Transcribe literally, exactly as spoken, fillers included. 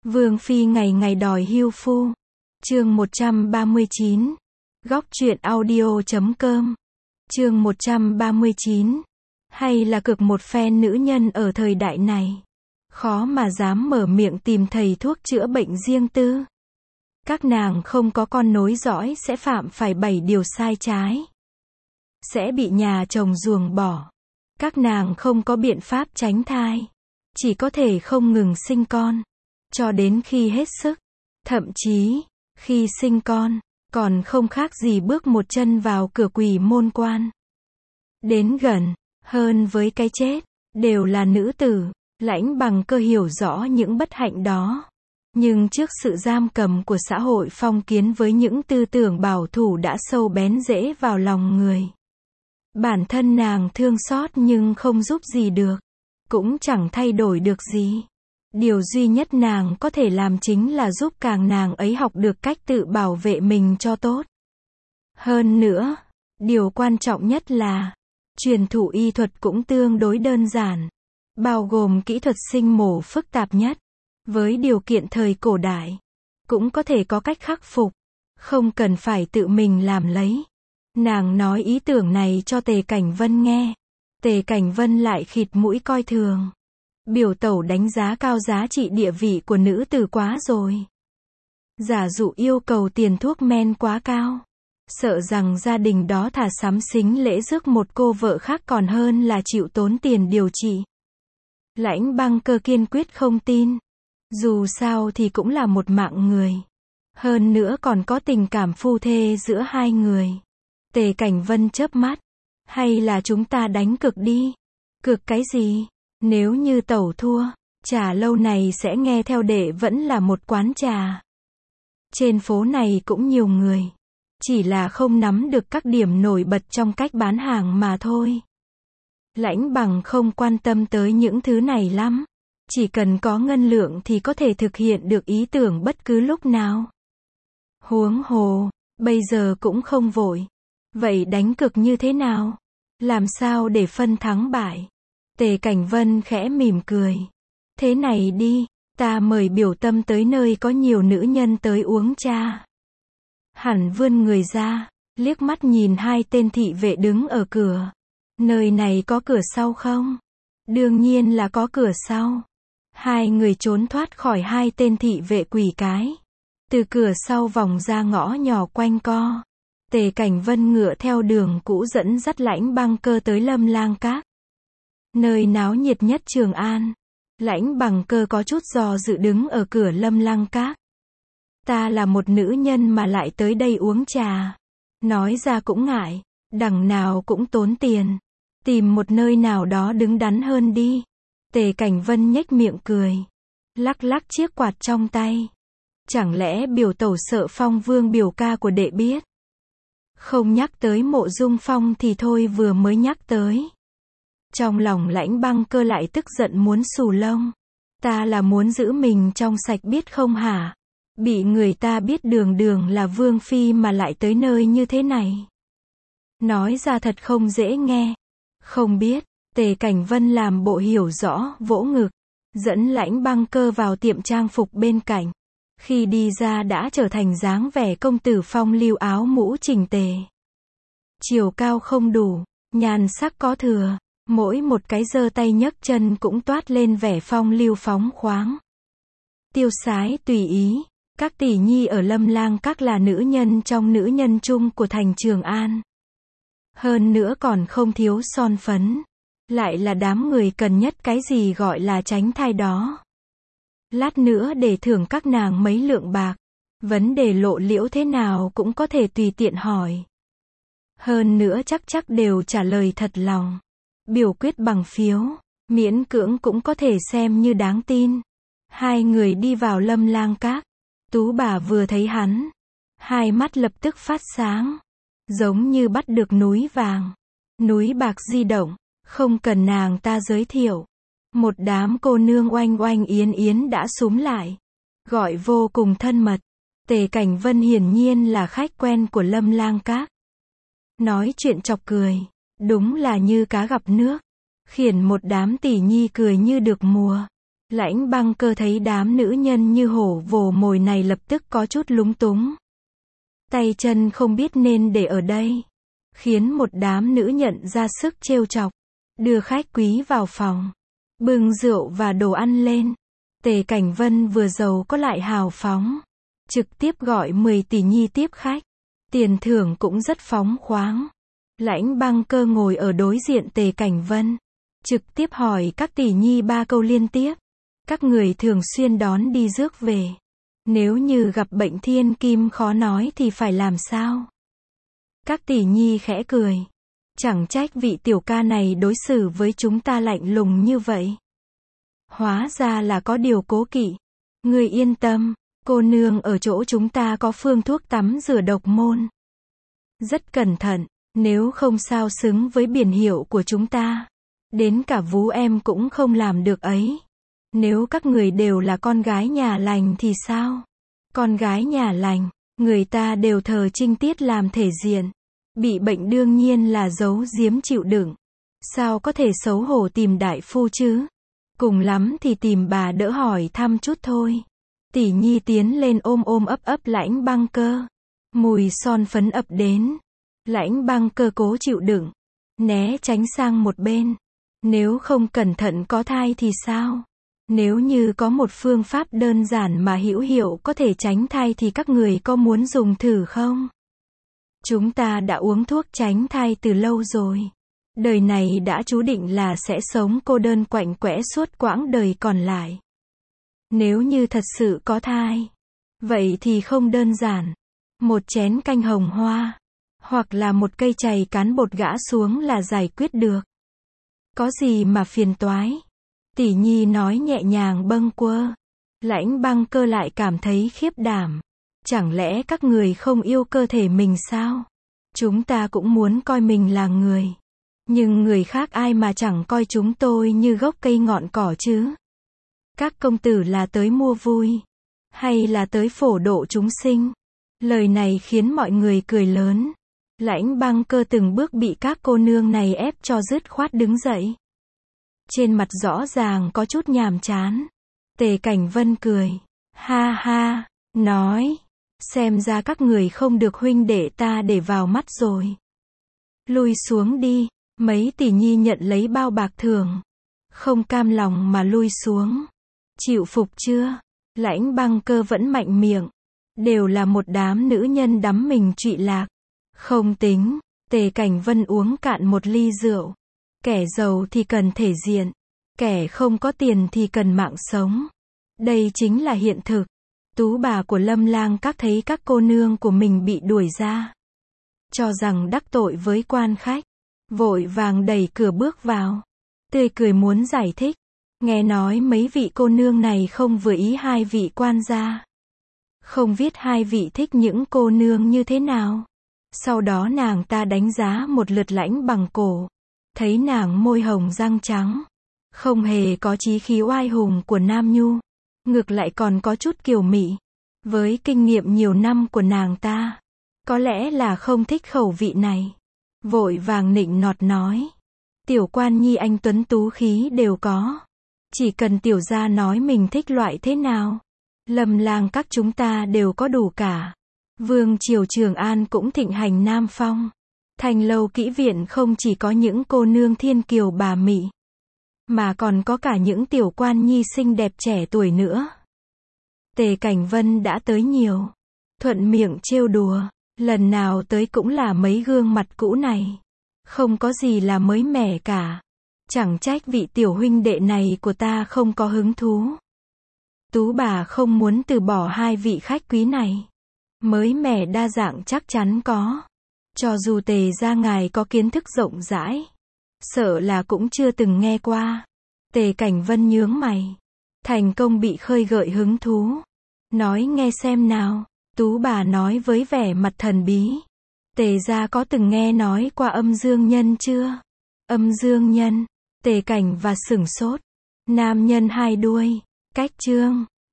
Vương phi ngày ngày đòi hưu phu. Chương một trăm ba mươi chín. Góc truyện audio chấm com. Chương một trăm ba mươi chín. Hay là cực một phen nữ nhân ở thời đại này. Khó mà dám mở miệng tìm thầy thuốc chữa bệnh riêng tư. Các nàng không có con nối dõi sẽ phạm phải bảy điều sai trái. Sẽ bị nhà chồng ruồng bỏ. Các nàng không có biện pháp tránh thai. Chỉ có thể không ngừng sinh con. Cho đến khi hết sức. Thậm chí, khi sinh con, còn không khác gì bước một chân vào cửa quỷ môn quan. Đến gần, hơn với cái chết, đều là nữ tử. Lãnh Bằng Cơ hiểu rõ những bất hạnh đó. Nhưng trước sự giam cầm của xã hội phong kiến với những tư tưởng bảo thủ đã sâu bén rễ vào lòng người. Bản thân nàng thương xót nhưng không giúp gì được. Cũng chẳng thay đổi được gì. Điều duy nhất nàng có thể làm chính là giúp càng nàng ấy học được cách tự bảo vệ mình cho tốt. Hơn nữa, điều quan trọng nhất là, truyền thụ y thuật cũng tương đối đơn giản. Bao gồm kỹ thuật sinh mổ phức tạp nhất. Với điều kiện thời cổ đại, cũng có thể có cách khắc phục. Không cần phải tự mình làm lấy. Nàng nói ý tưởng này cho Tề Cảnh Vân nghe. Tề Cảnh Vân lại khịt mũi coi thường. Biểu tẩu đánh giá cao giá trị địa vị của nữ tử quá rồi. Giả dụ yêu cầu tiền thuốc men quá cao. Sợ rằng gia đình đó thà sắm xính lễ rước một cô vợ khác còn hơn là chịu tốn tiền điều trị. Lãnh Băng Cơ kiên quyết không tin. Dù sao thì cũng là một mạng người. Hơn nữa còn có tình cảm phu thê giữa hai người. Tề Cảnh Vân chớp mắt. Hay là chúng ta đánh cược đi. Cược cái gì? Nếu như tẩu thua, trà lâu này sẽ nghe theo đệ vẫn là một quán trà. Trên phố này cũng nhiều người. Chỉ là không nắm được các điểm nổi bật trong cách bán hàng mà thôi. Lãnh Bằng không quan tâm tới những thứ này lắm. Chỉ cần có ngân lượng thì có thể thực hiện được ý tưởng bất cứ lúc nào. Huống hồ, bây giờ cũng không vội. Vậy đánh cược như thế nào? Làm sao để phân thắng bại? Tề Cảnh Vân khẽ mỉm cười. Thế này đi, ta mời biểu tâm tới nơi có nhiều nữ nhân tới uống trà. Hẳn vươn người ra, liếc mắt nhìn hai tên thị vệ đứng ở cửa. Nơi này có cửa sau không? Đương nhiên là có cửa sau. Hai người trốn thoát khỏi hai tên thị vệ quỷ cái. Từ cửa sau vòng ra ngõ nhỏ quanh co. Tề Cảnh Vân ngựa theo đường cũ dẫn dắt Lãnh Băng Cơ tới Lâm Lang Các. Nơi náo nhiệt nhất Trường An. Lãnh Bằng Cơ có chút do dự đứng ở cửa Lâm Lang Các. Ta là một nữ nhân mà lại tới đây uống trà. Nói ra cũng ngại. Đằng nào cũng tốn tiền. Tìm một nơi nào đó đứng đắn hơn đi. Tề Cảnh Vân nhếch miệng cười. Lắc lắc chiếc quạt trong tay. Chẳng lẽ biểu tẩu sợ Phong Vương biểu ca của đệ biết? Không nhắc tới Mộ Dung Phong thì thôi, vừa mới nhắc tới. Trong lòng Lãnh Băng Cơ lại tức giận muốn xù lông. Ta là muốn giữ mình trong sạch biết không hả? Bị người ta biết đường đường là Vương phi mà lại tới nơi như thế này. Nói ra thật không dễ nghe. Không biết. Tề Cảnh Vân làm bộ hiểu rõ, vỗ ngực. Dẫn Lãnh Băng Cơ vào tiệm trang phục bên cạnh. Khi đi ra đã trở thành dáng vẻ công tử phong lưu, áo mũ chỉnh tề. Chiều cao không đủ, nhan sắc có thừa. Mỗi một cái giơ tay nhấc chân cũng toát lên vẻ phong lưu phóng khoáng. Tiêu sái tùy ý. Các tỷ nhi ở Lâm Lang Các là nữ nhân trong nữ nhân chung của thành Trường An. Hơn nữa còn không thiếu son phấn. Lại là đám người cần nhất cái gì gọi là tránh thai đó. Lát nữa để thưởng các nàng mấy lượng bạc. Vấn đề lộ liễu thế nào cũng có thể tùy tiện hỏi. Hơn nữa chắc chắc đều trả lời thật lòng. Biểu quyết bằng phiếu. Miễn cưỡng cũng có thể xem như đáng tin. Hai người đi vào Lâm Lang Các. Tú bà vừa thấy hắn. Hai mắt lập tức phát sáng. Giống như bắt được núi vàng. Núi bạc di động. Không cần nàng ta giới thiệu. Một đám cô nương oanh oanh yến yến đã xúm lại. Gọi vô cùng thân mật. Tề Cảnh Vân hiển nhiên là khách quen của Lâm Lang Các. Nói chuyện chọc cười. Đúng là như cá gặp nước. Khiển một đám tỷ nhi cười như được mùa. Lãnh Băng Cơ thấy đám nữ nhân như hổ vồ mồi này lập tức có chút lúng túng. Tay chân không biết nên để ở đây. Khiến một đám nữ nhận ra sức trêu chọc. Đưa khách quý vào phòng. Bưng rượu và đồ ăn lên. Tề Cảnh Vân vừa giàu có lại hào phóng. Trực tiếp gọi mười tỷ nhi tiếp khách. Tiền thưởng cũng rất phóng khoáng. Lãnh Băng Cơ ngồi ở đối diện Tề Cảnh Vân. Trực tiếp hỏi các tỷ nhi ba câu liên tiếp. Các người thường xuyên đón đi rước về. Nếu như gặp bệnh thiên kim khó nói thì phải làm sao? Các tỷ nhi khẽ cười. Chẳng trách vị tiểu ca này đối xử với chúng ta lạnh lùng như vậy. Hóa ra là có điều cố kỵ. Người yên tâm, cô nương ở chỗ chúng ta có phương thuốc tắm rửa độc môn. Rất cẩn thận, nếu không sao xứng với biển hiệu của chúng ta. Đến cả vú em cũng không làm được ấy. Nếu các người đều là con gái nhà lành thì sao? Con gái nhà lành, người ta đều thờ trinh tiết làm thể diện. Bị bệnh đương nhiên là giấu giếm chịu đựng. Sao có thể xấu hổ tìm đại phu chứ? Cùng lắm thì tìm bà đỡ hỏi thăm chút thôi. Tỷ nhi tiến lên ôm ôm ấp ấp Lãnh Băng Cơ. Mùi son phấn ập đến. Lãnh Băng Cơ cố chịu đựng. Né tránh sang một bên. Nếu không cẩn thận có thai thì sao? Nếu như có một phương pháp đơn giản mà hữu hiệu có thể tránh thai thì các người có muốn dùng thử không? Chúng ta đã uống thuốc tránh thai từ lâu rồi. Đời này đã chú định là sẽ sống cô đơn quạnh quẽ suốt quãng đời còn lại. Nếu như thật sự có thai, vậy thì không đơn giản. Một chén canh hồng hoa, hoặc là một cây chày cán bột gã xuống là giải quyết được. Có gì mà phiền toái? Tỷ nhi nói nhẹ nhàng bâng quơ. Lãnh Băng Cơ lại cảm thấy khiếp đảm. Chẳng lẽ các người không yêu cơ thể mình sao? Chúng ta cũng muốn coi mình là người. Nhưng người khác ai mà chẳng coi chúng tôi như gốc cây ngọn cỏ chứ? Các công tử là tới mua vui, hay là tới phổ độ chúng sinh? Lời này khiến mọi người cười lớn. Lãnh Băng Cơ từng bước bị các cô nương này ép cho dứt khoát đứng dậy. Trên mặt rõ ràng có chút nhàm chán. Tề Cảnh Vân cười. Ha ha, nói. Xem ra các người không được huynh đệ ta để vào mắt rồi. Lui xuống đi. Mấy tỷ nhi nhận lấy bao bạc thưởng. Không cam lòng mà lui xuống. Chịu phục chưa? Lãnh Băng Cơ vẫn mạnh miệng. Đều là một đám nữ nhân đắm mình trụy lạc. Không tính. Tề Cảnh Vân uống cạn một ly rượu. Kẻ giàu thì cần thể diện. Kẻ không có tiền thì cần mạng sống. Đây chính là hiện thực. Tú bà của Lâm Lang Các thấy các cô nương của mình bị đuổi ra. Cho rằng đắc tội với quan khách. Vội vàng đẩy cửa bước vào. Tươi cười muốn giải thích. Nghe nói mấy vị cô nương này không vừa ý hai vị quan gia. Không biết hai vị thích những cô nương như thế nào. Sau đó nàng ta đánh giá một lượt Lãnh Bằng Cổ. Thấy nàng môi hồng răng trắng. Không hề có chí khí oai hùng của Nam Nhu. Ngược lại còn có chút kiều mị. Với kinh nghiệm nhiều năm của nàng ta. Có lẽ là không thích khẩu vị này. Vội vàng nịnh nọt nói. Tiểu quan nhi anh tuấn tú khí đều có. Chỉ cần tiểu gia nói mình thích loại thế nào. Lâm Lang Các chúng ta đều có đủ cả. Vương triều Trường An cũng thịnh hành Nam Phong. Thành lâu kỹ viện không chỉ có những cô nương thiên kiều bà mị. Mà còn có cả những tiểu quan nhi xinh đẹp trẻ tuổi nữa. Tề Cảnh Vân đã tới nhiều. Thuận miệng trêu đùa. Lần nào tới cũng là mấy gương mặt cũ này. Không có gì là mới mẻ cả. Chẳng trách vị tiểu huynh đệ này của ta không có hứng thú. Tú bà không muốn từ bỏ hai vị khách quý này. Mới mẻ đa dạng chắc chắn có. Cho dù Tề gia ngài có kiến thức rộng rãi. Sợ là cũng chưa từng nghe qua. Tề Cảnh Vân nhướng mày. Thành công bị khơi gợi hứng thú. Nói nghe xem nào. Tú bà nói với vẻ mặt thần bí. Tề gia có từng nghe nói qua âm dương nhân chưa? Âm dương nhân. Tề Cảnh và sửng sốt. Nam nhân hai đuôi. Cách chương.